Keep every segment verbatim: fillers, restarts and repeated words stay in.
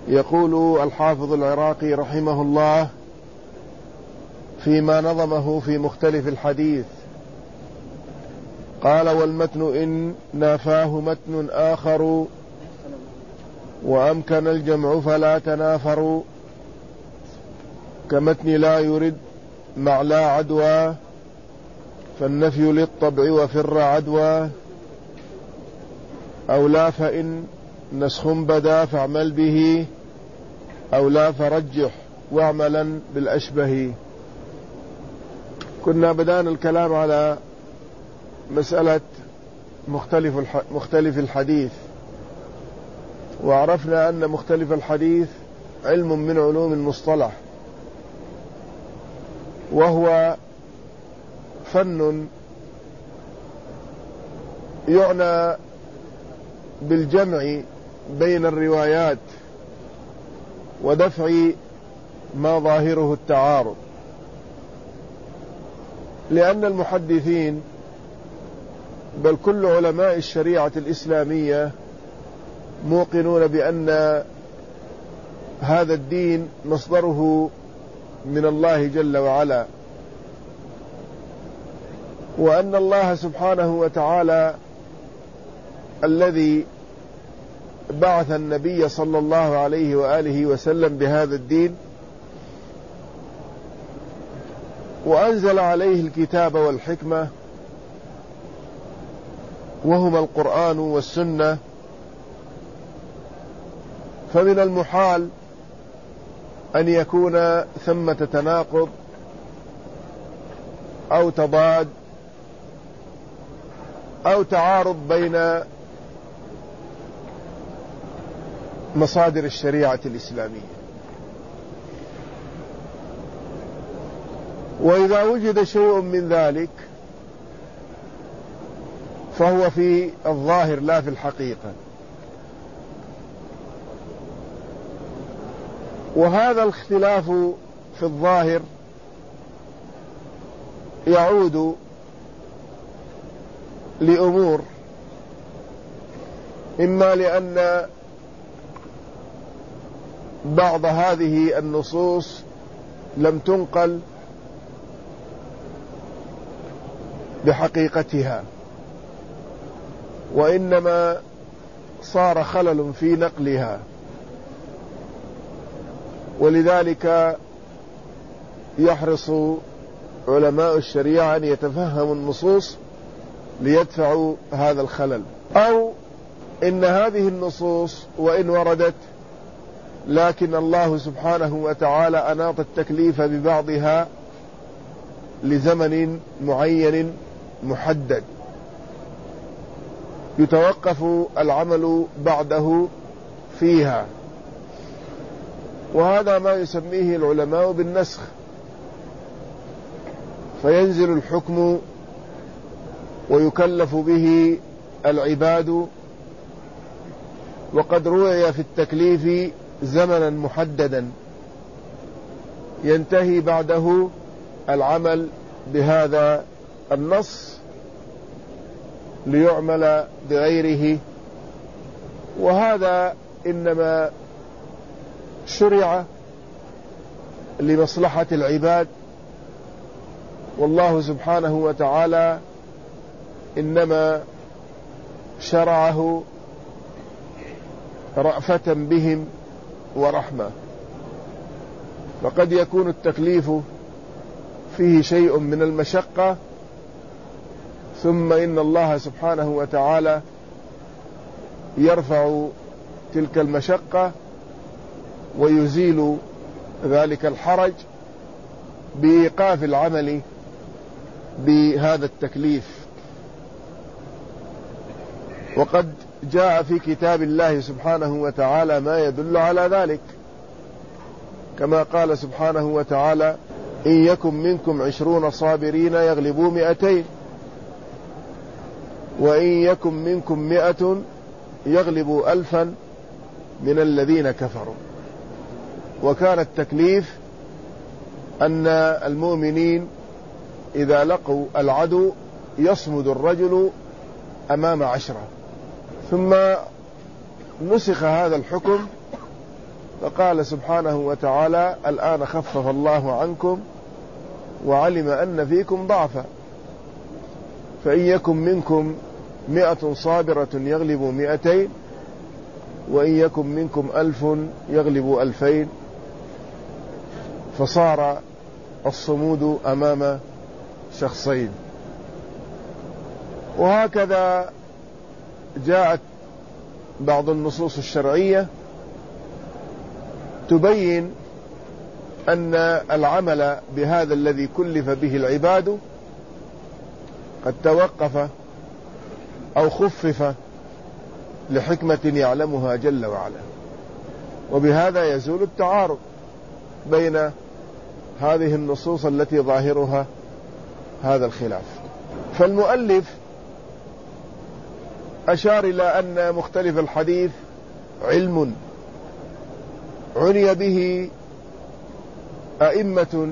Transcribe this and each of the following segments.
يقول الحافظ العراقي رحمه الله فيما نظمه في مختلف الحديث، قال: والمتن إن نافاه متن آخر وأمكن الجمع فلا تنافر، كمتن لا يرد مع لا عدوى، فالنفي للطبع وفر عدوى، أو لا فإن نسخ بدا فاعمل به، أو لا فرجح واعملا بالأشبه. كنا بدأنا الكلام على مسألة مختلف مختلف الحديث، وعرفنا أن مختلف الحديث علم من علوم المصطلح، وهو فن يعنى بالجمع بين الروايات ودفع ما ظاهره التعارض، لأن المحدثين بل كل علماء الشريعة الإسلامية موقنون بأن هذا الدين مصدره من الله جل وعلا، وأن الله سبحانه وتعالى الذي بعث النبي صلى الله عليه وآله وسلم بهذا الدين وأنزل عليه الكتاب والحكمة، وهما القرآن والسنة، فمن المحال أن يكون ثمة تناقض أو تضاد أو تعارض بين مصادر الشريعة الإسلامية. وإذا وجد شيء من ذلك فهو في الظاهر لا في الحقيقة، وهذا الاختلاف في الظاهر يعود لأمور: إما لأن بعض هذه النصوص لم تنقل بحقيقتها، وإنما صار خلل في نقلها، ولذلك يحرص علماء الشريعة أن يتفهموا النصوص ليدفعوا هذا الخلل. أو إن هذه النصوص وإن وردت لكن الله سبحانه وتعالى أناط التكليف ببعضها لزمن معين محدد يتوقف العمل بعده فيها، وهذا ما يسميه العلماء بالنسخ، فينزل الحكم ويكلف به العباد، وقد روي في التكليف زمنا محددا ينتهي بعده العمل بهذا النص ليعمل بغيره، وهذا إنما شرع لمصلحة العباد، والله سبحانه وتعالى إنما شرعه رأفة بهم ورحمة. فقد يكون التكليف فيه شيء من المشقة، ثم إن الله سبحانه وتعالى يرفع تلك المشقة ويزيل ذلك الحرج بإيقاف العمل بهذا التكليف. وقد جاء في كتاب الله سبحانه وتعالى ما يدل على ذلك، كما قال سبحانه وتعالى: إن يكن منكم عشرون صابرين يغلبوا مئتين، وإن يكن منكم مئة يغلبوا ألفا من الذين كفروا. وكان التكليف أن المؤمنين إذا لقوا العدو يصمد الرجل أمام عشرة، ثم نسخ هذا الحكم فقال سبحانه وتعالى: الآن خفف الله عنكم وعلم أن فيكم ضعفا، فإن يكن منكم مئة صابرة يغلبوا مئتين، وإن يكن منكم ألف يغلبوا ألفين. فصار الصمود أمام شخصين. وهكذا جاءت بعض النصوص الشرعية تبين أن العمل بهذا الذي كلف به العباد قد توقف أو خفف لحكمة يعلمها جل وعلا، وبهذا يزول التعارض بين هذه النصوص التي ظاهرها هذا الخلاف. فالمؤلف أشار إلى أن مختلف الحديث علم عني به أئمة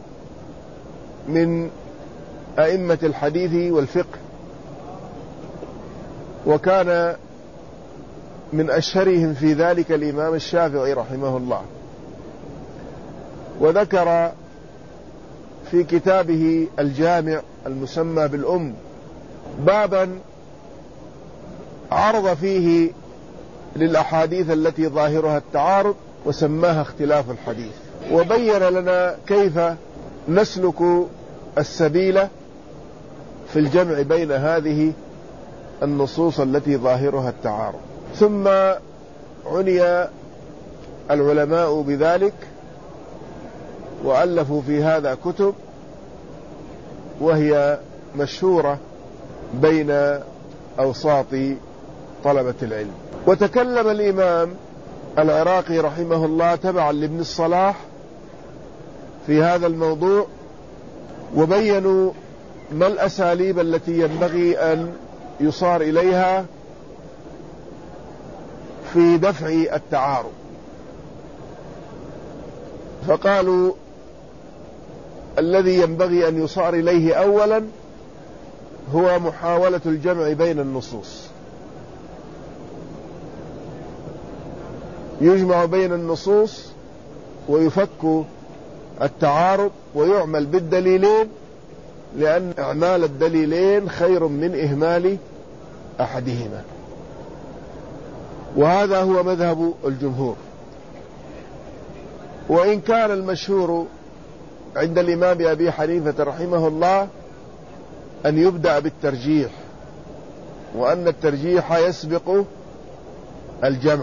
من أئمة الحديث والفقه، وكان من أشهرهم في ذلك الإمام الشافعي رحمه الله. وذكر في كتابه الجامع المسمى بالأم بابا عرض فيه للأحاديث التي ظاهرها التعارض وسماها اختلاف الحديث، وبين لنا كيف نسلك السبيل في الجمع بين هذه النصوص التي ظاهرها التعارض. ثم عني العلماء بذلك وألفوا في هذا كتب، وهي مشهورة بين أوساط طلبة العلم. وتكلم الإمام العراقي رحمه الله تبعا لابن الصلاح في هذا الموضوع، وبينوا ما الأساليب التي ينبغي أن يصار إليها في دفع التعارض. فقالوا: الذي ينبغي أن يصار إليه أولا هو محاولة الجمع بين النصوص، يجمع بين النصوص ويفك التعارض ويعمل بالدليلين، لأن إعمال الدليلين خير من إهمال أحدهما. وهذا هو مذهب الجمهور. وإن كان المشهور عند الإمام أبي حنيفة رحمه الله أن يبدأ بالترجيح، وأن الترجيح يسبق الجمع.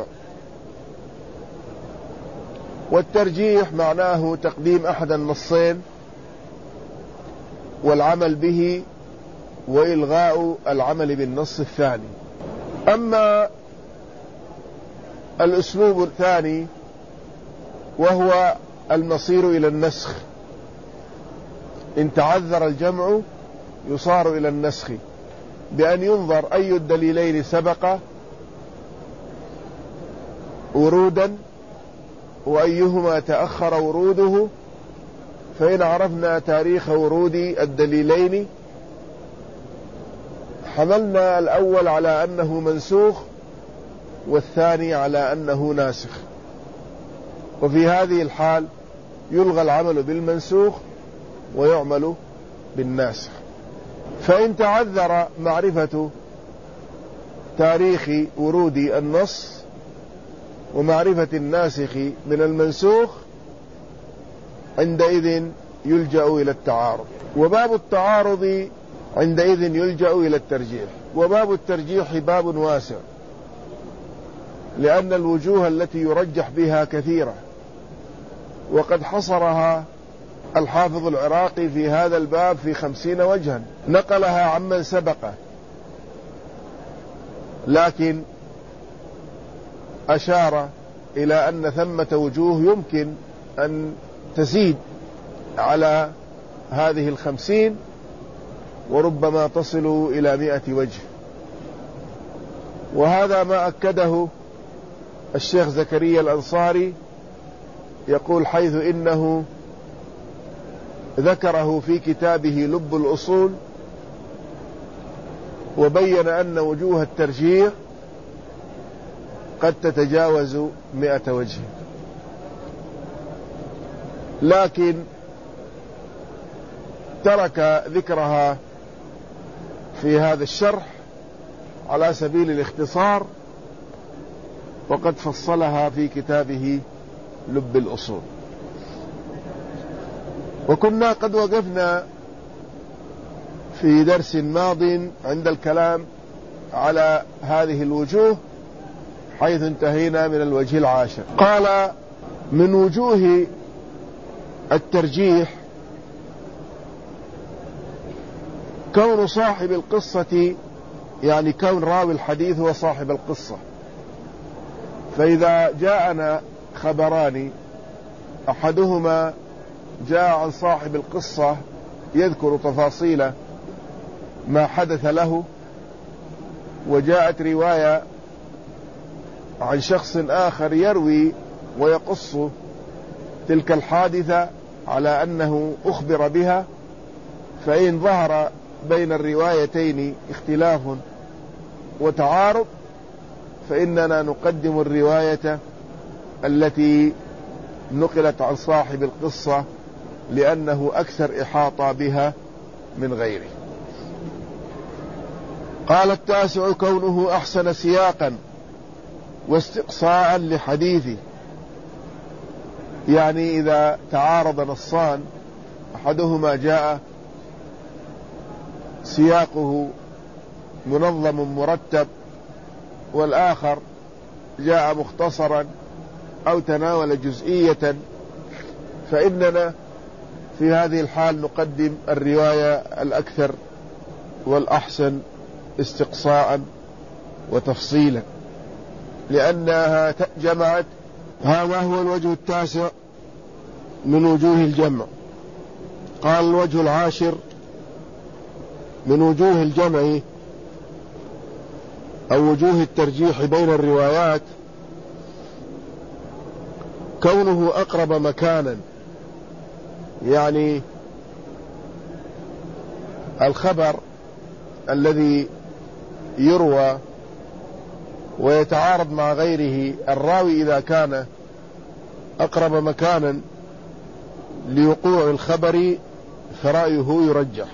والترجيح معناه تقديم أحد النصين والعمل به وإلغاء العمل بالنص الثاني. أما الأسلوب الثاني وهو المصير إلى النسخ، إن تعذر الجمع يصار إلى النسخ بأن ينظر أي الدليلين سبق ورودا وأيهما تأخر وروده، فإن عرفنا تاريخ ورود الدليلين حملنا الأول على أنه منسوخ والثاني على أنه ناسخ، وفي هذه الحال يلغى العمل بالمنسوخ ويعمل بالناسخ. فإن تعذر معرفة تاريخ ورود النص ومعرفة الناسخ من المنسوخ عندئذ يلجأ إلى التعارض، وباب التعارض عندئذ يلجأ إلى الترجيح. وباب الترجيح باب واسع، لأن الوجوه التي يرجح بها كثيرة، وقد حصرها الحافظ العراقي في هذا الباب في خمسين وجها، نقلها عمن سبقه، لكن أشار إلى أن ثمة وجوه يمكن أن تزيد على هذه الخمسين، وربما تصل إلى مئة وجه. وهذا ما أكده الشيخ زكريا الأنصاري، يقول: حيث إنه ذكره في كتابه لب الأصول، وبين أن وجوه الترجيح قد تتجاوز مئة وجه. لكن ترك ذكرها في هذا الشرح على سبيل الاختصار، وقد فصلها في كتابه لب الأصول. وكنا قد وقفنا في درس ماض عند الكلام على هذه الوجوه، حيث انتهينا من الوجه العاشر. قال: من وجوه الترجيح كون صاحب القصة، يعني كون راوي الحديث هو صاحب القصة. فإذا جاءنا خبران أحدهما جاء عن صاحب القصة يذكر تفاصيل ما حدث له، وجاءت رواية عن شخص آخر يروي ويقص تلك الحادثة على أنه أخبر بها، فإن ظهر بين الروايتين اختلاف وتعارض فإننا نقدم الرواية التي نقلت عن صاحب القصة، لأنه أكثر إحاطة بها من غيره. قال: التاسع كونه أحسن سياقا واستقصاء لحديثه، يعني إذا تعارض نصان أحدهما جاء سياقه منظم مرتب والآخر جاء مختصرا أو تناول جزئية، فإننا في هذه الحال نقدم الرواية الأكثر والأحسن استقصاء وتفصيلا، لأنها جمعت. هذا هو الوجه التاسع من وجوه الجمع. قال: الوجه العاشر من وجوه الجمع أو وجوه الترجيح بين الروايات كونه أقرب مكانا، يعني الخبر الذي يروى ويتعارض مع غيره، الراوي إذا كان أقرب مكانا لوقوع الخبر فرأيه يرجح.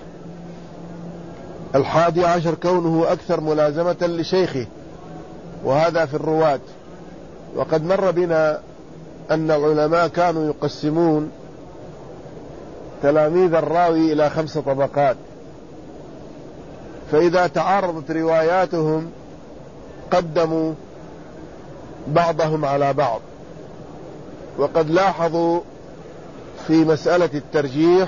الحادي عشر كونه أكثر ملازمة لشيخه، وهذا في الرواة. وقد مر بنا أن العلماء كانوا يقسمون تلاميذ الراوي إلى خمس طبقات، فإذا تعارضت رواياتهم قدموا بعضهم على بعض. وقد لاحظوا في مسألة الترجيح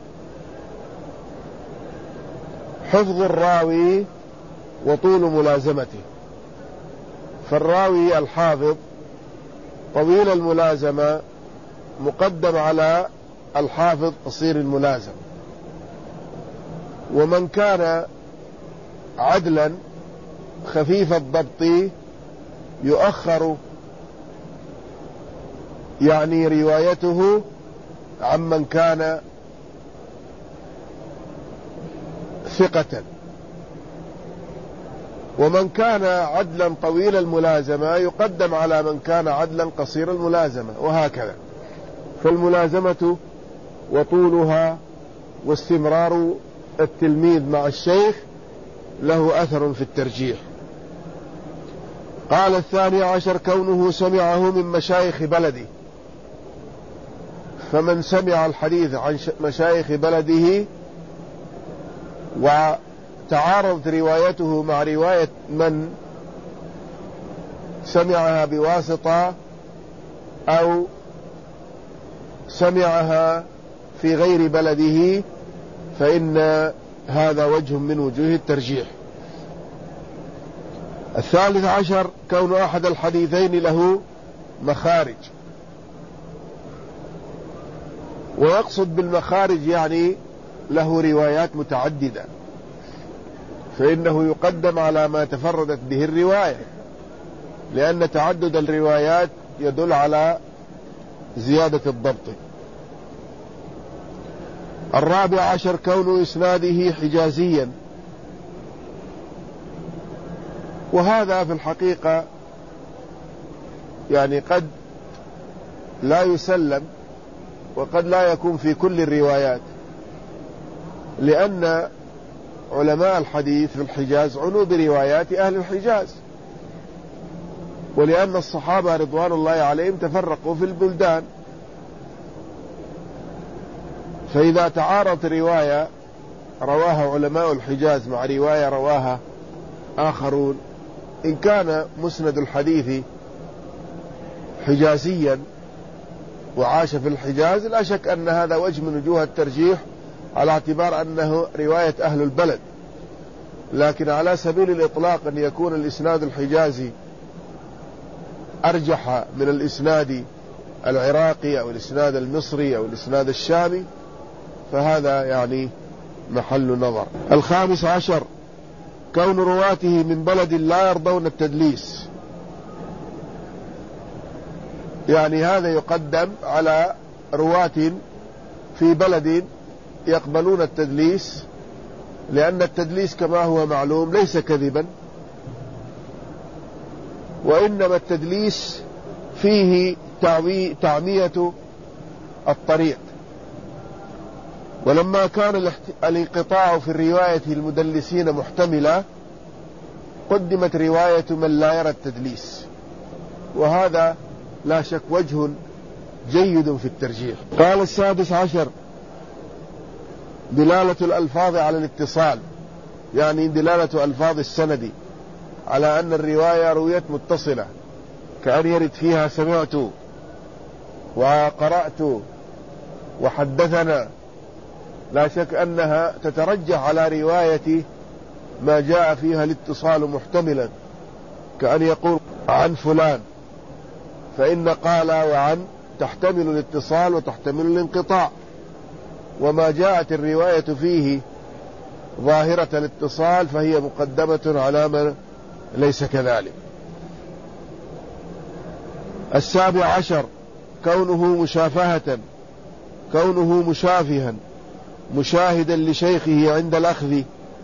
حفظ الراوي وطول ملازمته، فالراوي الحافظ طويل الملازمة مقدم على الحافظ قصير الملازمة، ومن كان عدلا خفيف الضبط يؤخر يعني روايته عمن كان ثقة، ومن كان عدلا طويل الملازمة يقدم على من كان عدلا قصير الملازمة، وهكذا. فالملازمة وطولها واستمرار التلميذ مع الشيخ له أثر في الترجيح. قال: الثاني عشر كونه سمعه من مشايخ بلده، فمن سمع الحديث عن مشايخ بلده وتعارضت روايته مع رواية من سمعها بواسطة أو سمعها في غير بلده، فإن هذا وجه من وجوه الترجيح. الثالث عشر كون أحد الحديثين له مخارج، ويقصد بالمخارج يعني له روايات متعددة، فإنه يقدم على ما تفردت به الرواية، لأن تعدد الروايات يدل على زيادة الضبط. الرابع عشر كون إسناده حجازيا، وهذا في الحقيقة يعني قد لا يسلم وقد لا يكون في كل الروايات، لأن علماء الحديث في الحجاز عنوا بروايات أهل الحجاز، ولأن الصحابة رضوان الله عليهم تفرقوا في البلدان، فإذا تعارضت رواية رواها علماء الحجاز مع رواية رواها آخرون، إن كان مسند الحديث حجازيا وعاش في الحجاز لا شك أن هذا وجه من وجوه الترجيح على اعتبار أنه رواية أهل البلد. لكن على سبيل الإطلاق أن يكون الإسناد الحجازي أرجح من الإسناد العراقي أو الإسناد المصري أو الإسناد الشامي، فهذا يعني محل نظر. الخامس عشر كون رواته من بلد لا يرضون التدليس، يعني هذا يقدم على رواة في بلد يقبلون التدليس، لأن التدليس كما هو معلوم ليس كذبا، وإنما التدليس فيه تعمية الطريق. ولما كان الانقطاع في الرواية المدلسين محتملة قدمت رواية من لا يرى التدليس، وهذا لا شك وجه جيد في الترجيح. قال السادس عشر دلالة الألفاظ على الاتصال، يعني دلالة ألفاظ السند على أن الرواية رويت متصلة، كأن يرد فيها سمعت وقرأت وحدثنا، لا شك أنها تترجح على رواية ما جاء فيها الاتصال محتملا، كأن يقول عن فلان، فإن قال وعن تحتمل الاتصال وتحتمل الانقطاع، وما جاءت الرواية فيه ظاهرة الاتصال فهي مقدمة على من ليس كذلك. السابع عشر كونه مشافهة، كونه مشافها مشاهدا لشيخه عند الأخذ،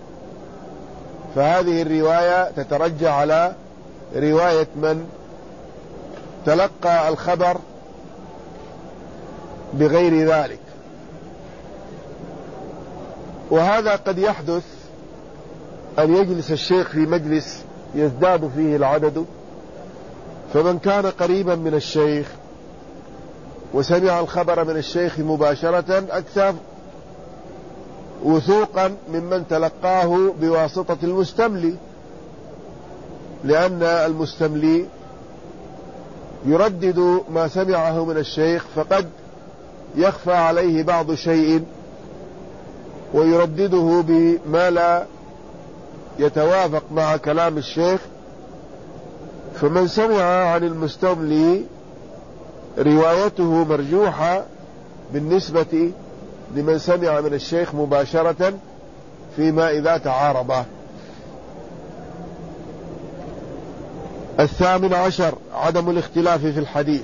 فهذه الرواية تترجح على رواية من تلقى الخبر بغير ذلك، وهذا قد يحدث أن يجلس الشيخ في مجلس يزداد فيه العدد، فمن كان قريبا من الشيخ وسمع الخبر من الشيخ مباشرة أكثر وثوقا ممن تلقاه بواسطة المستملي، لأن المستملي يردد ما سمعه من الشيخ، فقد يخفى عليه بعض شيء ويردده بما لا يتوافق مع كلام الشيخ، فمن سمع عن المستملي روايته مرجوحة بالنسبة لمن سمع من الشيخ مباشرة فيما إذا تعارضا. الثامن عشر عدم الاختلاف في الحديث.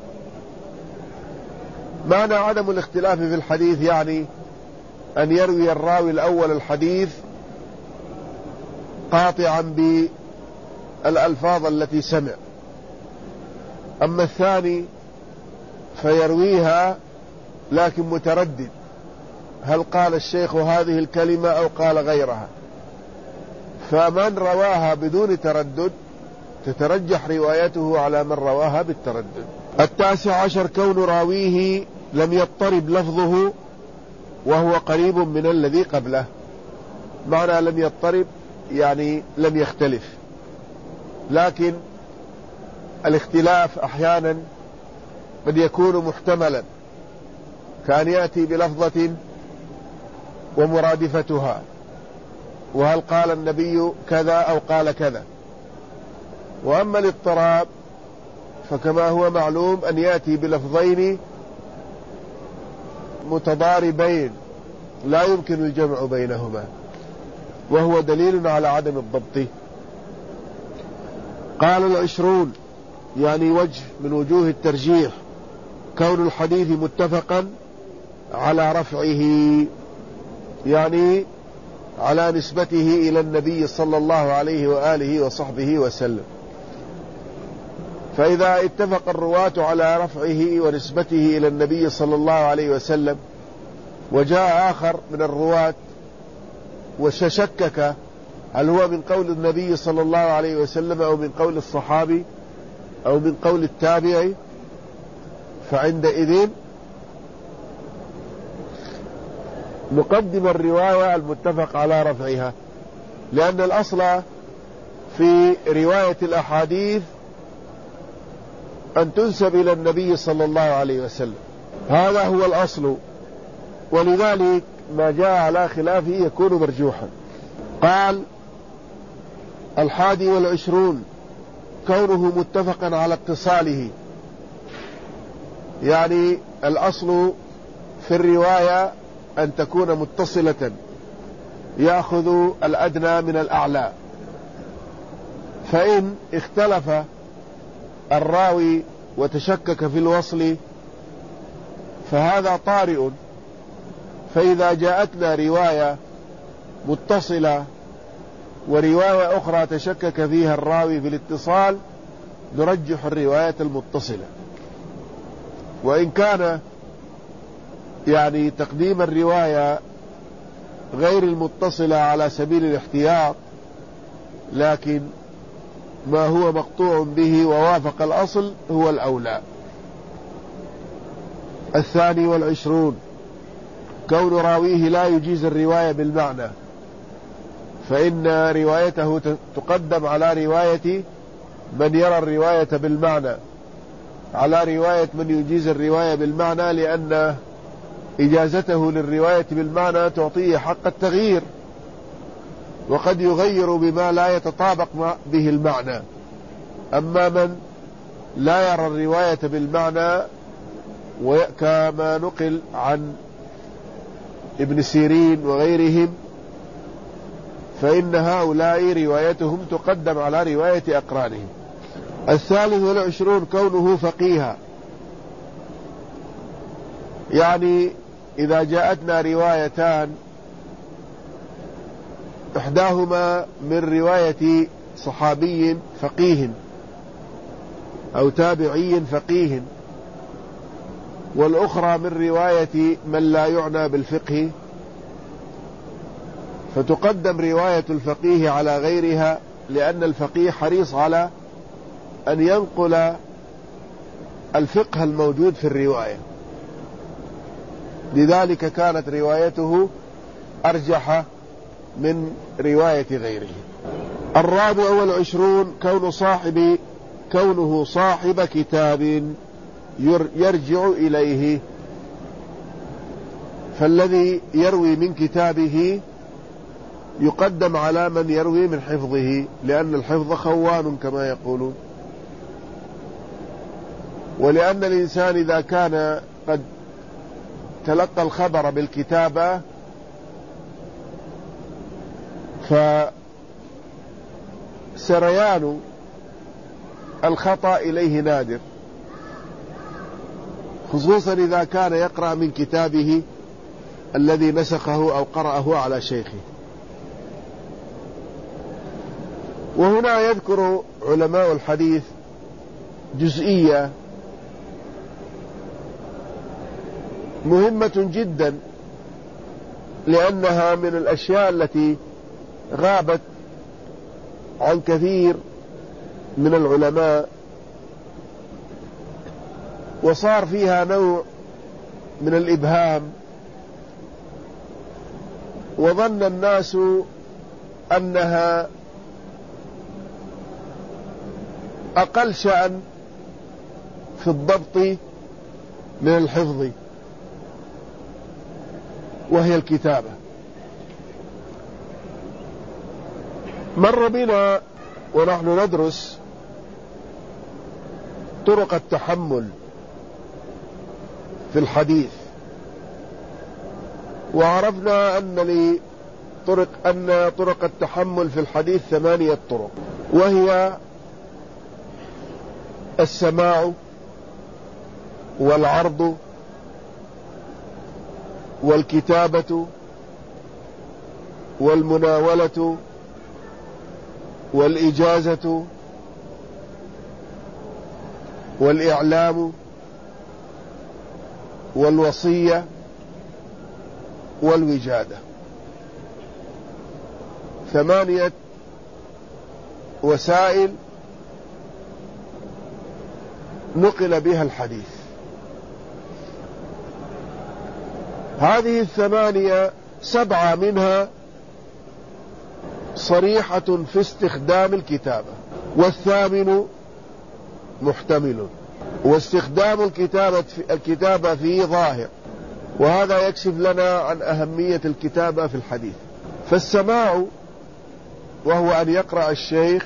معنى عدم الاختلاف في الحديث يعني أن يروي الراوي الأول الحديث قاطعا بالألفاظ التي سمع، أما الثاني فيرويها لكن متردد، هل قال الشيخ هذه الكلمة أو قال غيرها، فمن رواها بدون تردد تترجح روايته على من رواها بالتردد. التاسع عشر كون راويه لم يضطرب لفظه وهو قريب من الذي قبله. معنى لم يضطرب يعني لم يختلف، لكن الاختلاف أحيانا قد يكون محتملا، كان يأتي بلفظة ومرادفتها، وهل قال النبي كذا أو قال كذا. وأما الاضطراب فكما هو معلوم أن يأتي بلفظين متضاربين لا يمكن الجمع بينهما، وهو دليل على عدم الضبط. قال العشرون يعني وجه من وجوه الترجيح كون الحديث متفقا على رفعه، يعني على نسبته إلى النبي صلى الله عليه وآله وصحبه وسلم. فإذا اتفق الرواة على رفعه ونسبته إلى النبي صلى الله عليه وسلم، وجاء آخر من الرواة وشكك هل هو من قول النبي صلى الله عليه وسلم أو من قول الصحابي أو من قول التابعي، فعندئذ نقدم الرواية المتفق على رفعها، لأن الأصل في رواية الأحاديث أن تنسب إلى النبي صلى الله عليه وسلم، هذا هو الأصل، ولذلك ما جاء على خلافه يكون مرجوحا. قال: الحادي والعشرون كونه متفقا على اتصاله، يعني الأصل في الرواية أن تكون متصلة يأخذ الأدنى من الأعلى، فإن اختلف الراوي وتشكك في الوصل فهذا طارئ. فإذا جاءتنا رواية متصلة ورواية أخرى تشكك فيها الراوي في الاتصال نرجح الرواية المتصلة، وإن كان يعني تقديم الرواية غير المتصلة على سبيل الاحتياط، لكن ما هو مقطوع به ووافق الأصل هو الأولى. الثاني والعشرون كون راويه لا يجيز الرواية بالمعنى، فإن روايته تقدم على رواية من يرى الرواية بالمعنى على رواية من يجيز الرواية بالمعنى، لأن إجازته للرواية بالمعنى تعطيه حق التغيير، وقد يغير بما لا يتطابق به المعنى. أما من لا يرى الرواية بالمعنى كما نقل عن ابن سيرين وغيرهم، فإن هؤلاء روايتهم تقدم على رواية أقرانهم. الثالث والعشرون كونه فقيها، يعني إذا جاءتنا روايتان إحداهما من رواية صحابي فقيه أو تابعي فقيه، والأخرى من رواية من لا يعنى بالفقه، فتقدم رواية الفقيه على غيرها، لأن الفقيه حريص على أن ينقل الفقه الموجود في الرواية، لذلك كانت روايته أرجح من رواية غيره. الرابع والعشرون كون صاحب كونه صاحب كتاب يرجع إليه، فالذي يروي من كتابه يقدم على من يروي من حفظه، لأن الحفظ خوان كما يقولون، ولأن الإنسان إذا كان قد تلقى الخبر بالكتابة فسريان الخطأ إليه نادر، خصوصا إذا كان يقرأ من كتابه الذي نسخه أو قرأه على شيخه. وهنا يذكر علماء الحديث جزئية مهمة جدا، لأنها من الأشياء التي غابت عن كثير من العلماء، وصار فيها نوع من الإبهام، وظن الناس أنها أقل شأن في الضبط من الحفظ، وهي الكتابة. مر بنا ونحن ندرس طرق التحمل في الحديث، وعرفنا أن لطرق أن طرق التحمل في الحديث ثمانية طرق، وهي السماع والعرض والكتابة والمناولة والإجازة والإعلام والوصية والوجادة، ثمانية وسائل نقل بها الحديث. هذه الثمانية سبعة منها صريحة في استخدام الكتابة، والثامن محتمل، واستخدام الكتابة الكتابة فيه ظاهر، وهذا يكشف لنا عن أهمية الكتابة في الحديث. فالسماع وهو أن يقرأ الشيخ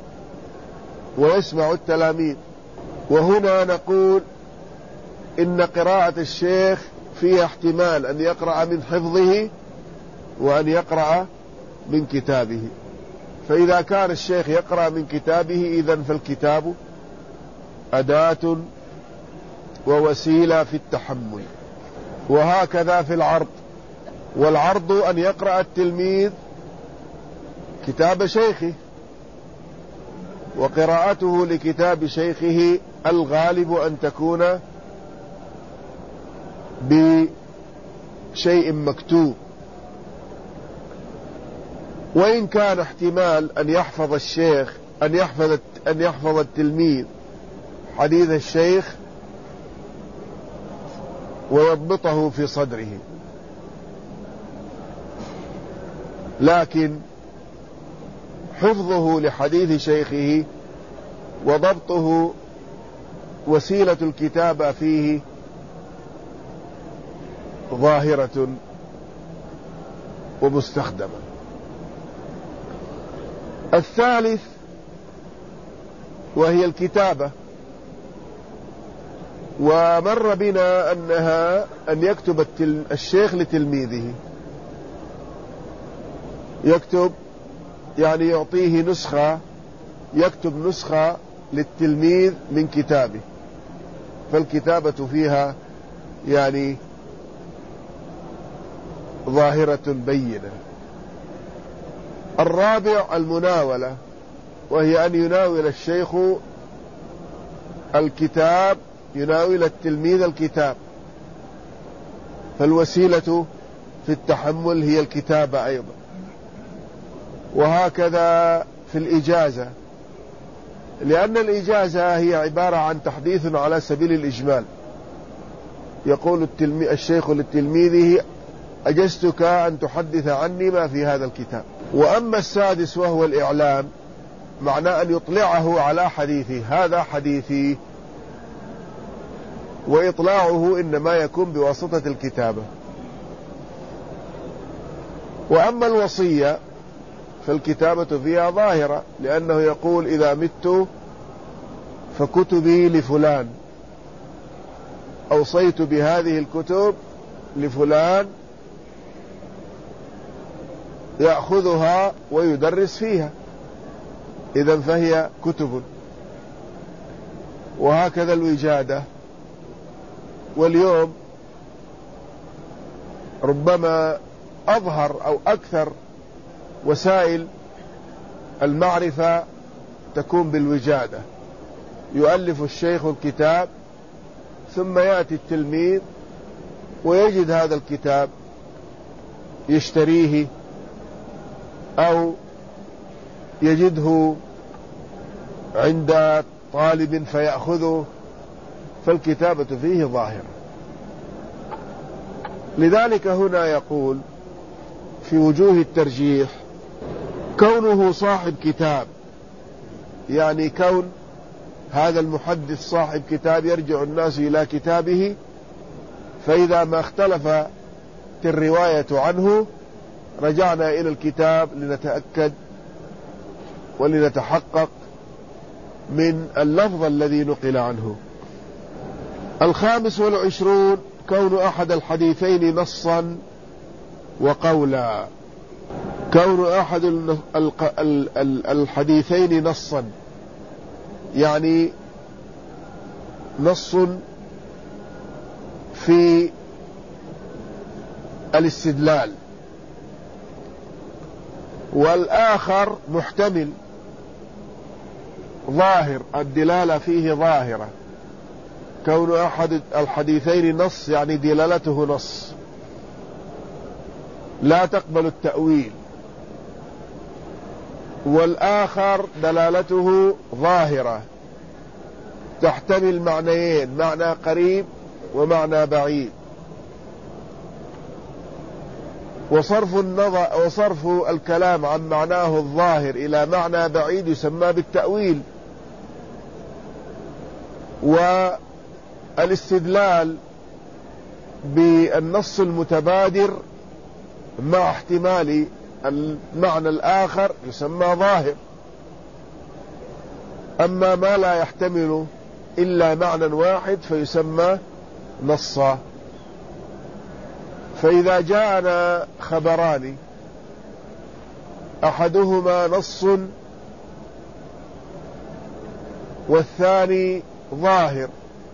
ويسمع التلاميذ، وهنا نقول إن قراءة الشيخ فيها احتمال أن يقرأ من حفظه وأن يقرأ من كتابه. فإذا كان الشيخ يقرأ من كتابه إذن فالكتاب أداة ووسيلة في التحمل. وهكذا في العرض، والعرض أن يقرأ التلميذ كتاب شيخه، وقراءته لكتاب شيخه الغالب أن تكون بشيء مكتوب، وإن كان احتمال أن يحفظ الشيخ أن يحفظ أن يحفظ التلميذ حديث الشيخ ويضبطه في صدره، لكن حفظه لحديث شيخه وضبطه وسيلة الكتابة فيه ظاهرة ومستخدمة. الثالث وهي الكتابة، ومر بنا أنها أن يكتب الشيخ لتلميذه، يكتب يعني يعطيه نسخة، يكتب نسخة للتلميذ من كتابه، فالكتابة فيها يعني ظاهرة بينة. الرابع المناولة، وهي أن يناول الشيخ الكتاب، يناول التلميذ الكتاب، فالوسيلة في التحمل هي الكتابة أيضا. وهكذا في الإجازة، لأن الإجازة هي عبارة عن تحديث على سبيل الإجمال، يقول الشيخ لتلميذه أجزتك أن تحدث عني ما في هذا الكتاب. وأما السادس وهو الإعلام، معناه أن يطلعه على حديثه، هذا حديثي، وإطلاعه إنما يكون بواسطة الكتابة. وأما الوصية فالكتابة فيها ظاهرة، لأنه يقول إذا مت فكتبي لفلان، أوصيت بهذه الكتب لفلان يأخذها ويدرس فيها، إذن فهي كتب. وهكذا الوجادة. واليوم ربما أظهر أو أكثر وسائل المعرفة تكون بالوجادة، يؤلف الشيخ الكتاب ثم يأتي التلميذ ويجد هذا الكتاب يشتريه أو يجده عند طالب فيأخذه، فالكتابة فيه ظاهرة. لذلك هنا يقول في وجوه الترجيح كونه صاحب كتاب، يعني كون هذا المحدث صاحب كتاب يرجع الناس إلى كتابه، فإذا ما اختلفت الرواية عنه رجعنا إلى الكتاب لنتأكد ولنتحقق من اللفظ الذي نقل عنه. الخامس والعشرون كون أحد الحديثين نصا وقولا. كون أحد الحديثين نصا يعني نص في الاستدلال، والآخر محتمل ظاهر، الدلالة فيه ظاهرة، كون أحد الحديثين نص يعني دلالته نص لا تقبل التأويل، والآخر دلالته ظاهرة تحتمل معنيين، معنى قريب ومعنى بعيد، وصرف النظر وصرف الكلام عن معناه الظاهر إلى معنى بعيد يسمى بالتأويل. والاستدلال بالنص المتبادر مع احتمال المعنى الآخر يسمى ظاهر. أما ما لا يحتمل إلا معنى واحد فيسمى نصا. فإذا جاءنا خبران أحدهما نص والثاني ظاهر،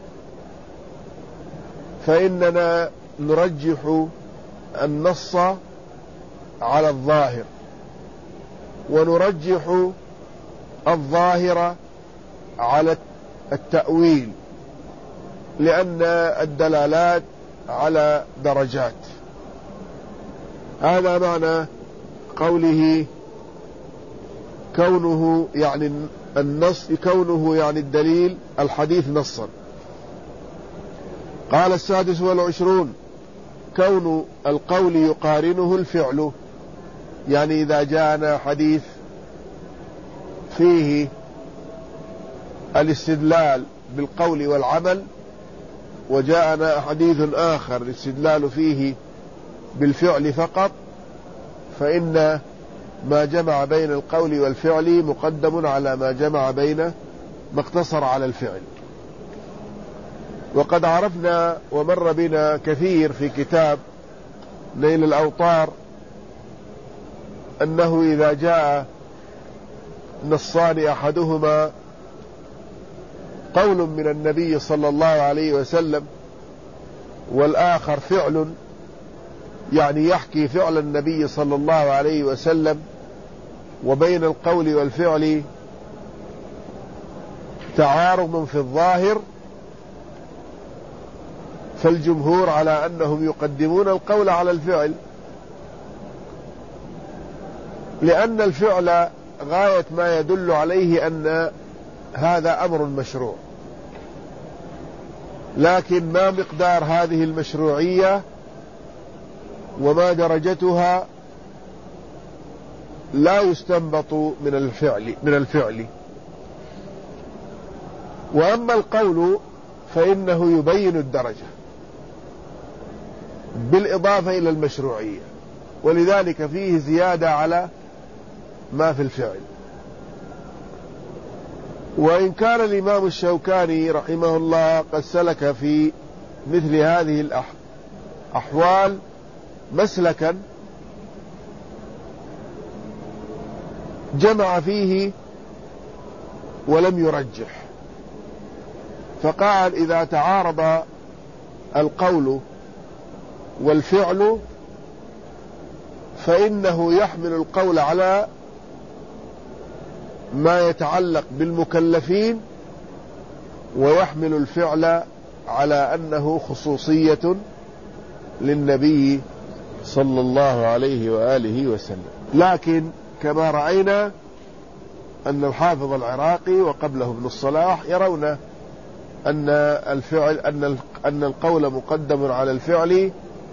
فإننا نرجح النص على الظاهر، ونرجح الظاهر على التأويل، لأن الدلالات على درجات. هذا معنى قوله كونه يعني النص، كونه يعني الدليل الحديث نصا. قال السادس والعشرون كون القول يقارنه الفعل، يعني إذا جاءنا حديث فيه الاستدلال بالقول والعمل، وجاءنا حديث آخر الاستدلال فيه بالفعل فقط، فإن ما جمع بين القول والفعل مقدم على ما جمع بين ما اقتصر على الفعل. وقد عرفنا ومر بنا كثير في كتاب نيل الأوطار أنه إذا جاء نصان أحدهما قول من النبي صلى الله عليه وسلم والآخر فعل، يعني يحكي فعل النبي صلى الله عليه وسلم، وبين القول والفعل تعارض في الظاهر، فالجمهور على أنهم يقدمون القول على الفعل، لأن الفعل غاية ما يدل عليه أن هذا أمر مشروع، لكن ما مقدار هذه المشروعية وما درجتها لا يستنبط من الفعل من الفعل. وأما القول فإنه يبين الدرجة بالإضافة إلى المشروعية، ولذلك فيه زيادة على ما في الفعل. وإن كان الإمام الشوكاني رحمه الله قد سلك في مثل هذه الأحوال مسلكا جمع فيه ولم يرجح، فقال إذا تعارض القول والفعل فإنه يحمل القول على ما يتعلق بالمكلفين، ويحمل الفعل على أنه خصوصية للنبي صلى الله عليه وآله وسلم. لكن كما رأينا أن الحافظ العراقي وقبله ابن الصلاح يرون أن الفعل أن أن القول مقدم على الفعل،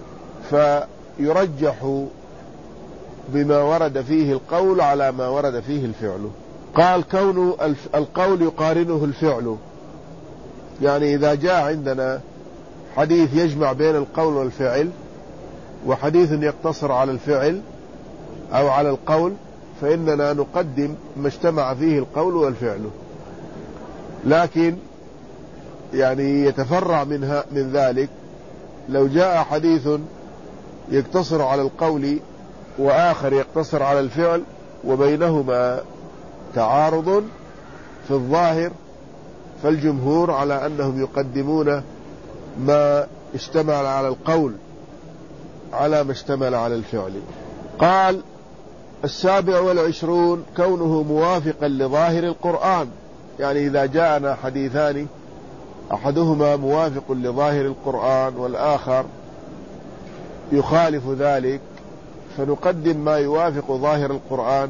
فيرجح بما ورد فيه القول على ما ورد فيه الفعل. قال كون القول يقارنه الفعل، يعني إذا جاء عندنا حديث يجمع بين القول والفعل، وحديث يقتصر على الفعل أو على القول، فإننا نقدم ما اجتمع فيه القول والفعل. لكن يعني يتفرع منها من ذلك لو جاء حديث يقتصر على القول وآخر يقتصر على الفعل وبينهما تعارض في الظاهر، فالجمهور على أنهم يقدمون ما اشتمل على القول على ما اشتمل على الفعل. قال السابع والعشرون كونه موافقا لظاهر القرآن، يعني إذا جاءنا حديثان أحدهما موافق لظاهر القرآن والآخر يخالف ذلك، فنقدم ما يوافق ظاهر القرآن،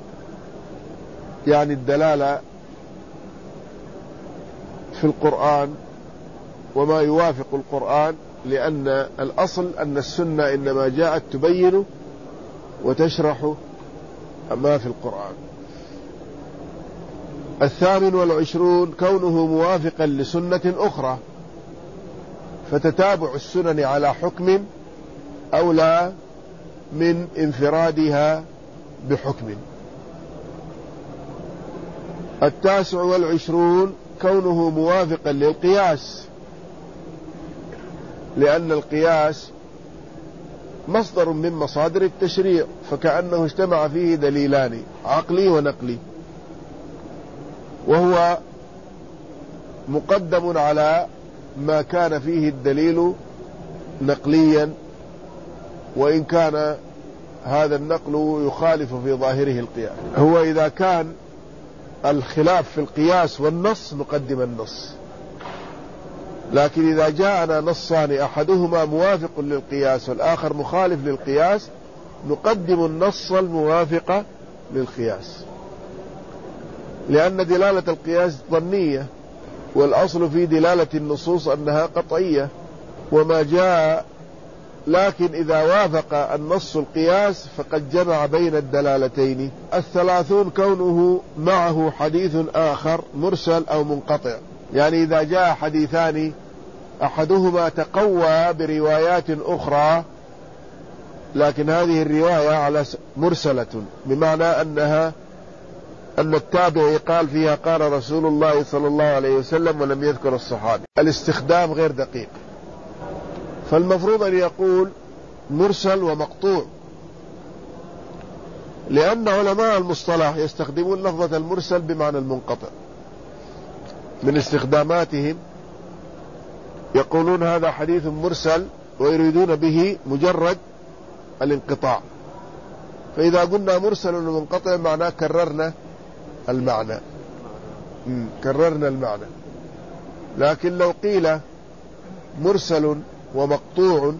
يعني الدلالة في القرآن وما يوافق القرآن، لأن الأصل أن السنة إنما جاءت تبين وتشرح ما في القرآن. الثامن والعشرون كونه موافقا لسنة أخرى، فتتابع السنن على حكم أولى من انفرادها بحكم. التاسع والعشرون كونه موافقا للقياس، لأن القياس مصدر من مصادر التشريع، فكأنه اجتمع فيه دليلان عقلي ونقلي، وهو مقدم على ما كان فيه الدليل نقليا، وإن كان هذا النقل يخالف في ظاهره القياس. هو إذا كان الخلاف في القياس والنص نقدم النص، لكن إذا جاءنا نصان أحدهما موافق للقياس والآخر مخالف للقياس نقدم النص الموافق للقياس، لأن دلالة القياس ظنية، والأصل في دلالة النصوص أنها قطعية وما جاء، لكن إذا وافق النص القياس فقد جمع بين الدلالتين. الثلاثون كونه معه حديث آخر مرسل أو منقطع، يعني إذا جاء حديثان أحدهما تقوى بروايات أخرى، لكن هذه الرواية على مرسلة، بمعنى أنها أن التابعي قال فيها قال رسول الله صلى الله عليه وسلم ولم يذكر الصحابي، الاستخدام غير دقيق، فالمفروض أن يقول مرسل ومقطوع، لأن علماء المصطلح يستخدمون لفظة المرسل بمعنى المنقطع، من استخداماتهم يقولون هذا حديث مرسل ويريدون به مجرد الانقطاع، فإذا قلنا مرسل ومنقطع معناه كررنا المعنى كررنا المعنى لكن لو قيل مرسل ومقطوع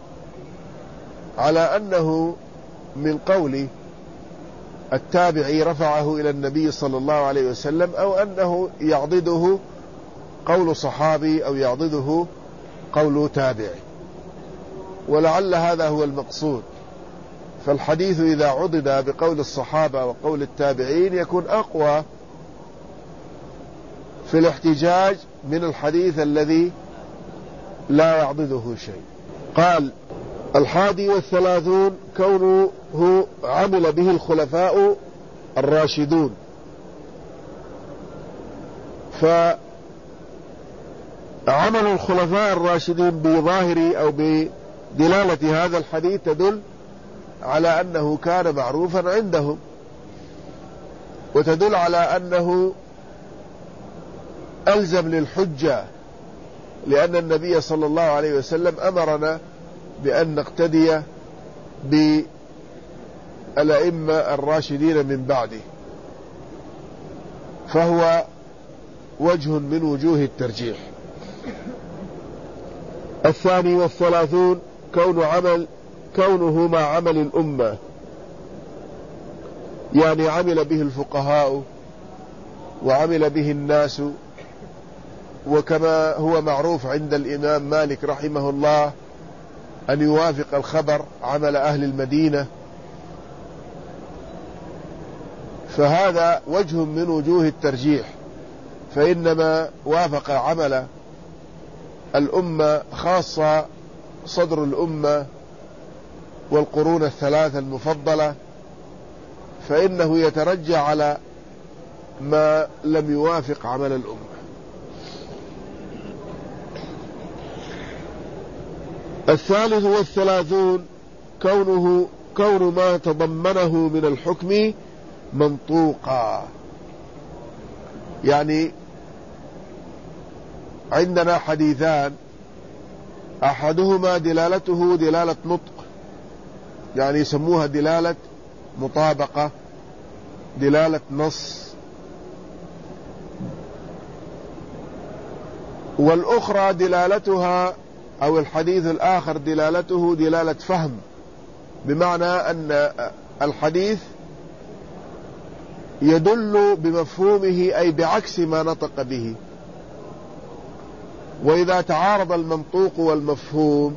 على أنه من قول التابعي رفعه إلى النبي صلى الله عليه وسلم، أو أنه يعضده قول صحابي أو يعضده قول تابعي، ولعل هذا هو المقصود. فالحديث إذا عضد بقول الصحابة وقول التابعين يكون أقوى في الاحتجاج من الحديث الذي لا يعضده شيء. قال الحادي والثلاثون كونه عمل به الخلفاء الراشدون، فعمل الخلفاء الراشدين بظاهر أو بدلالة هذا الحديث تدل على أنه كان معروفا عندهم، وتدل على أنه ألزم للحجة، لأن النبي صلى الله عليه وسلم أمرنا بأن نقتدي بالأئمة الراشدين من بعده، فهو وجه من وجوه الترجيح. الثاني والثلاثون كون عمل كونه مع عمل الأمة، يعني عمل به الفقهاء وعمل به الناس، وكما هو معروف عند الإمام مالك رحمه الله أن يوافق الخبر عمل أهل المدينة، فهذا وجه من وجوه الترجيح، فإنما وافق عمل الأمة خاصة صدر الأمة والقرون الثلاثة المفضلة، فإنه يترجى على ما لم يوافق عمل الأمة. الثالث والثلاثون كونه كون ما تضمنه من الحكم منطوقا، يعني عندنا حديثان أحدهما دلالته دلالة نطق، يعني يسموها دلالة مطابقة، دلالة نص، والأخرى دلالتها أو الحديث الآخر دلالته دلالة فهم، بمعنى أن الحديث يدل بمفهومه أي بعكس ما نطق به. وإذا تعارض المنطوق والمفهوم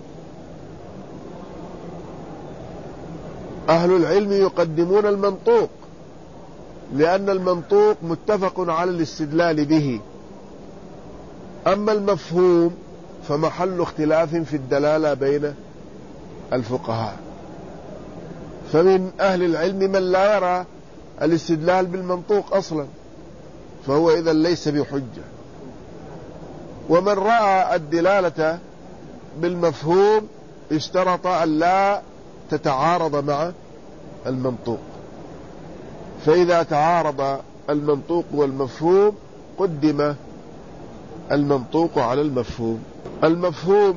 أهل العلم يقدمون المنطوق، لأن المنطوق متفق على الاستدلال به، أما المفهوم فمحل اختلاف في الدلالة بين الفقهاء. فمن أهل العلم من لا يرى الاستدلال بالمنطوق أصلا، فهو إذا ليس بحجة، ومن رأى الدلالة بالمفهوم اشترط أن لا تتعارض مع المنطوق، فإذا تعارض المنطوق والمفهوم قدم المنطوق على المفهوم. المفهوم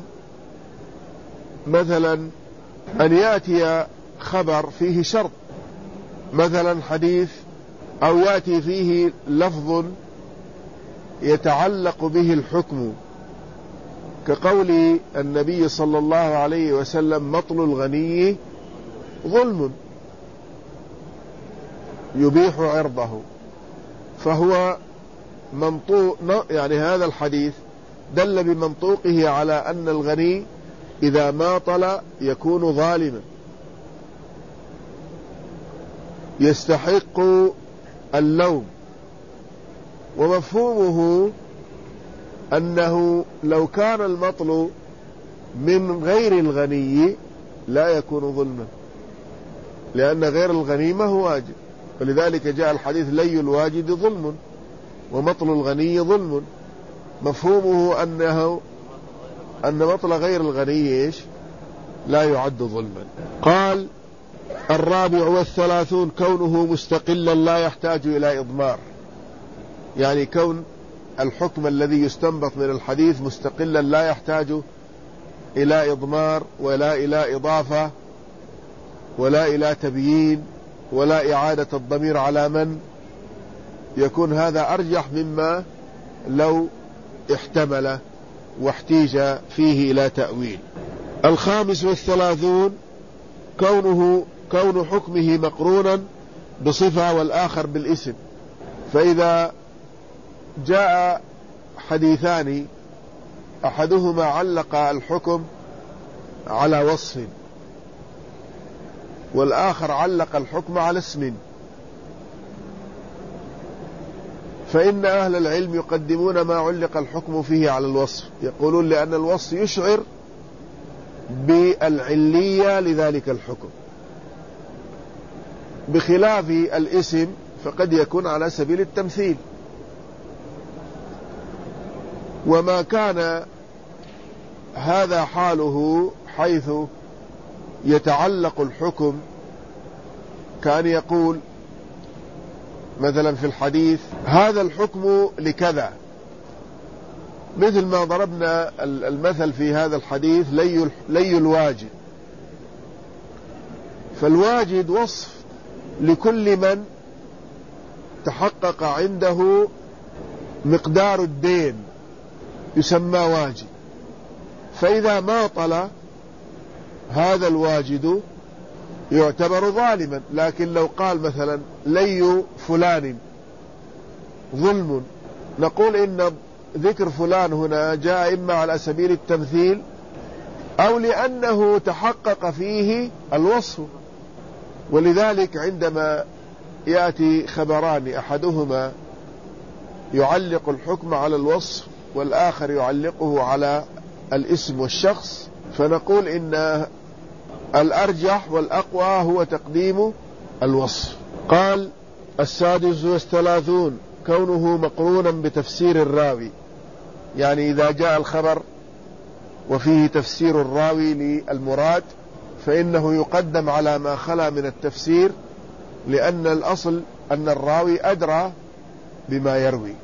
مثلا أن يأتي خبر فيه شرط، مثلا حديث، أو يأتي فيه لفظ يتعلق به الحكم، كقول النبي صلى الله عليه وسلم: مطل الغني ظلم يبيح عرضه، فهو منطوق، يعني هذا الحديث دل بمنطوقه على أن الغني إذا ماطل يكون ظالما يستحق اللوم، ومفهومه أنه لو كان المطل من غير الغني لا يكون ظلما، لأن غير الغنيمة هو واجب، ولذلك جاء الحديث: لي الواجد ظلم ومطل الغني ظلم. مفهومه أنه أن مطل غير الغني إيش؟ لا يعد ظلما. قال: الرابع والثلاثون كونه مستقلا لا يحتاج إلى إضمار، يعني كون الحكم الذي يستنبط من الحديث مستقلا لا يحتاج إلى إضمار ولا إلى إضافة ولا إلى تبيين ولا إعادة الضمير على من، يكون هذا أرجح مما لو احتمل واحتيج فيه إلى تأويل. الخامس والثلاثون كونه كون حكمه مقرونا بصفة والآخر بالاسم، فإذا جاء حديثان أحدهما علق الحكم على وصف والآخر علق الحكم على اسم، فإن أهل العلم يقدمون ما علق الحكم فيه على الوصف، يقولون لأن الوصف يشعر بالعلية لذلك الحكم، بخلاف الاسم فقد يكون على سبيل التمثيل. وما كان هذا حاله حيث يتعلق الحكم، كان يقول مثلا في الحديث: هذا الحكم لكذا، مثل ما ضربنا المثل في هذا الحديث: لي, لي الواجد. فالواجد وصف لكل من تحقق عنده مقدار الدين يسمى واجد، فإذا ماطل هذا الواجد يعتبر ظالما. لكن لو قال مثلا: لي فلان ظلم، نقول إن ذكر فلان هنا جاء إما على سبيل التمثيل أو لأنه تحقق فيه الوصف. ولذلك عندما يأتي خبران أحدهما يعلق الحكم على الوصف والآخر يعلقه على الاسم والشخص، فنقول إن الأرجح والأقوى هو تقديم الوصف. قال: السادس والثلاثون كونه مقرونا بتفسير الراوي، يعني إذا جاء الخبر وفيه تفسير الراوي للمراد فإنه يقدم على ما خلا من التفسير، لأن الأصل أن الراوي أدرى بما يروي،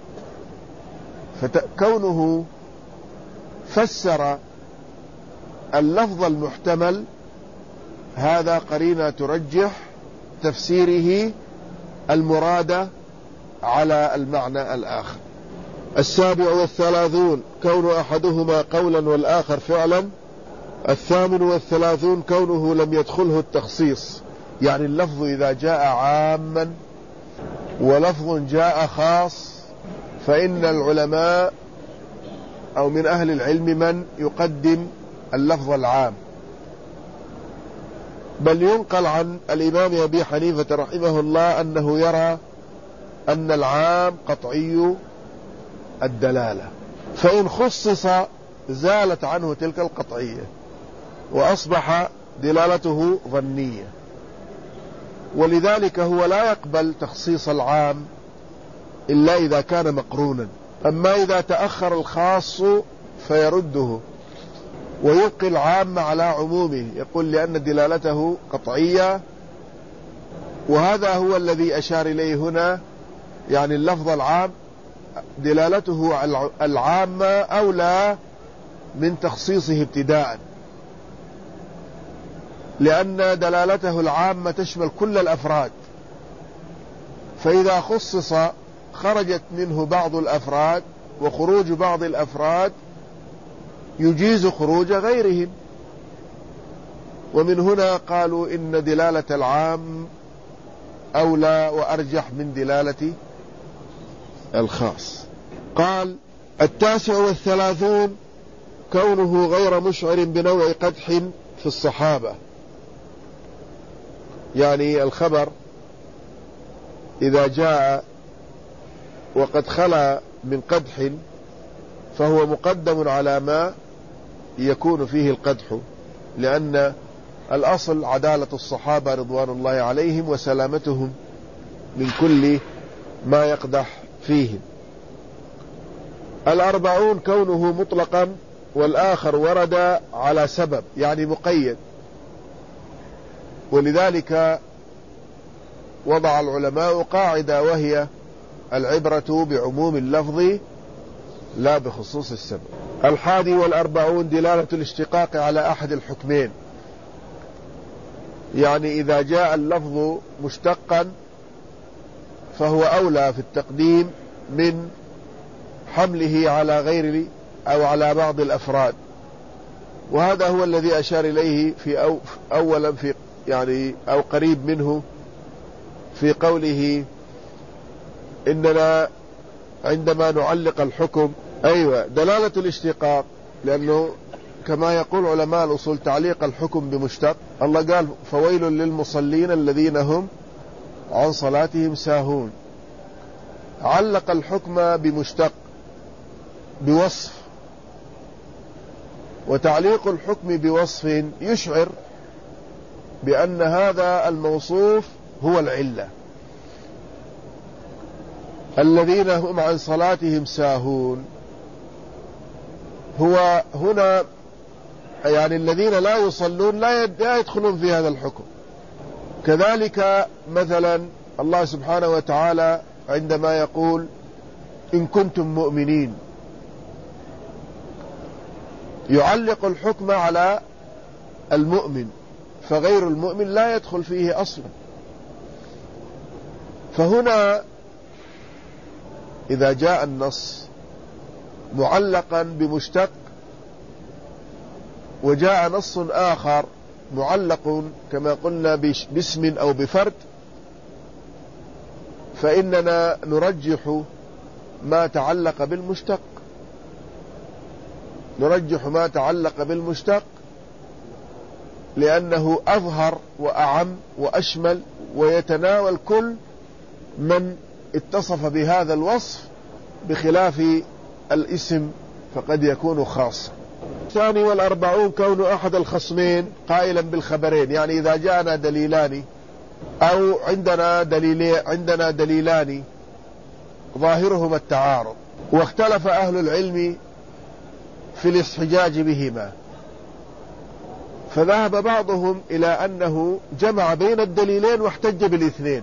فكونه فسر اللفظ المحتمل هذا قرينة ترجح تفسيره المراد على المعنى الآخر. السابع والثلاثون كون أحدهما قولا والآخر فعلا. الثامن والثلاثون كونه لم يدخله التخصيص، يعني اللفظ إذا جاء عاما ولفظ جاء خاص، فإن العلماء أو من أهل العلم من يقدم اللفظ العام، بل ينقل عن الإمام أبي حنيفة رحمه الله أنه يرى أن العام قطعي الدلالة، فإن خصص زالت عنه تلك القطعية وأصبح دلالته ظنية، ولذلك هو لا يقبل تخصيص العام إلا إذا كان مقرونا. أما إذا تأخر الخاص فيرده ويبقي العام على عمومه، يقول لأن دلالته قطعية، وهذا هو الذي أشار إليه هنا، يعني اللفظ العام دلالته العامة أولى من تخصيصه ابتداء، لأن دلالته العامة تشمل كل الأفراد، فإذا خصص خرجت منه بعض الأفراد، وخروج بعض الأفراد يجيز خروج غيرهم. ومن هنا قالوا إن دلالة العام أولى وأرجح من دلالة الخاص. قال التاسع والثلاثون كونه غير مشعر بنوع قدح في الصحابة، يعني الخبر إذا جاء وقد خلا من قدح فهو مقدم على ما يكون فيه القدح، لأن الأصل عدالة الصحابة رضوان الله عليهم وسلامتهم من كل ما يقدح فيهم. الأربعون كونه مطلقا والآخر ورد على سبب، يعني مقيد، ولذلك وضع العلماء قاعدة وهي العبرة بعموم اللفظ لا بخصوص السبب. الحادي والأربعون دلالة الاشتقاق على أحد الحكمين، يعني إذا جاء اللفظ مشتقا فهو أولى في التقديم من حمله على غير أو على بعض الأفراد، وهذا هو الذي أشار إليه في أو أولا في يعني أو قريب منه في قوله إننا عندما نعلق الحكم، أيوة دلالة الاشتقاق، لأنه كما يقول علماء الأصول تعليق الحكم بمشتق. الله قال فويل للمصلين الذين هم عن صلاتهم ساهون، علق الحكم بمشتق بوصف، وتعليق الحكم بوصف يشعر بأن هذا الموصوف هو العلة. الذين هم عن صلاتهم ساهون هو هنا يعني الذين لا يصلون لا يدخلون في هذا الحكم. كذلك مثلا الله سبحانه وتعالى عندما يقول إن كنتم مؤمنين، يعلق الحكم على المؤمن، فغير المؤمن لا يدخل فيه أصلا. فهنا إذا جاء النص معلقا بمشتق وجاء نص آخر معلق كما قلنا باسم أو بفرد، فإننا نرجح ما تعلق بالمشتق، نرجح ما تعلق بالمشتق لأنه أظهر وأعم وأشمل ويتناول كل من اتصف بهذا الوصف، بخلاف الاسم فقد يكون خاصا. الثاني والأربعون كون أحد الخصمين قائلا بالخبرين، يعني إذا جاءنا دليلان أو عندنا دليل عندنا دليلان ظاهرهما التعارض، واختلف أهل العلم في الاحتجاج بهما، فذهب بعضهم إلى أنه جمع بين الدليلين واحتج بالاثنين،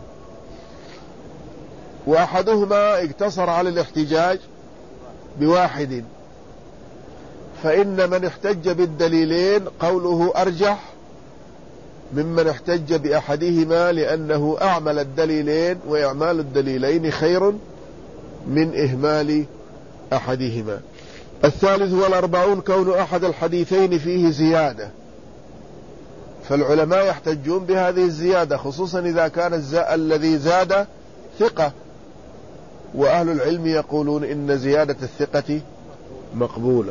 وأحدهما اقتصر على الاحتجاج بواحد، فإن من احتج بالدليلين قوله أرجح ممن احتج بأحدهما، لأنه أعمل الدليلين، وإعمال الدليلين خير من إهمال أحدهما. الثالث والأربعون كون أحد الحديثين فيه زيادة، فالعلماء يحتجون بهذه الزيادة خصوصا إذا كان الذي زاد ثقة، وأهل العلم يقولون إن زيادة الثقة مقبولة.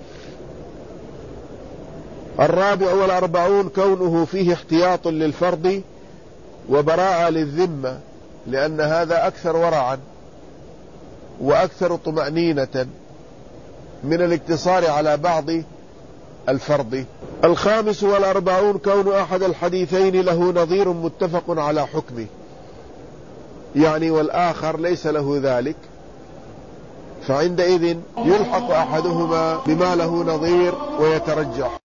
الرابع والأربعون كونه فيه احتياط للفرد وبراءة للذمة، لأن هذا أكثر ورعا وأكثر طمأنينة من الاقتصار على بعض الفرد. الخامس والأربعون كون أحد الحديثين له نظير متفق على حكمه، يعني والآخر ليس له ذلك، فعندئذ يلحق أحدهما بما له نظير ويترجح.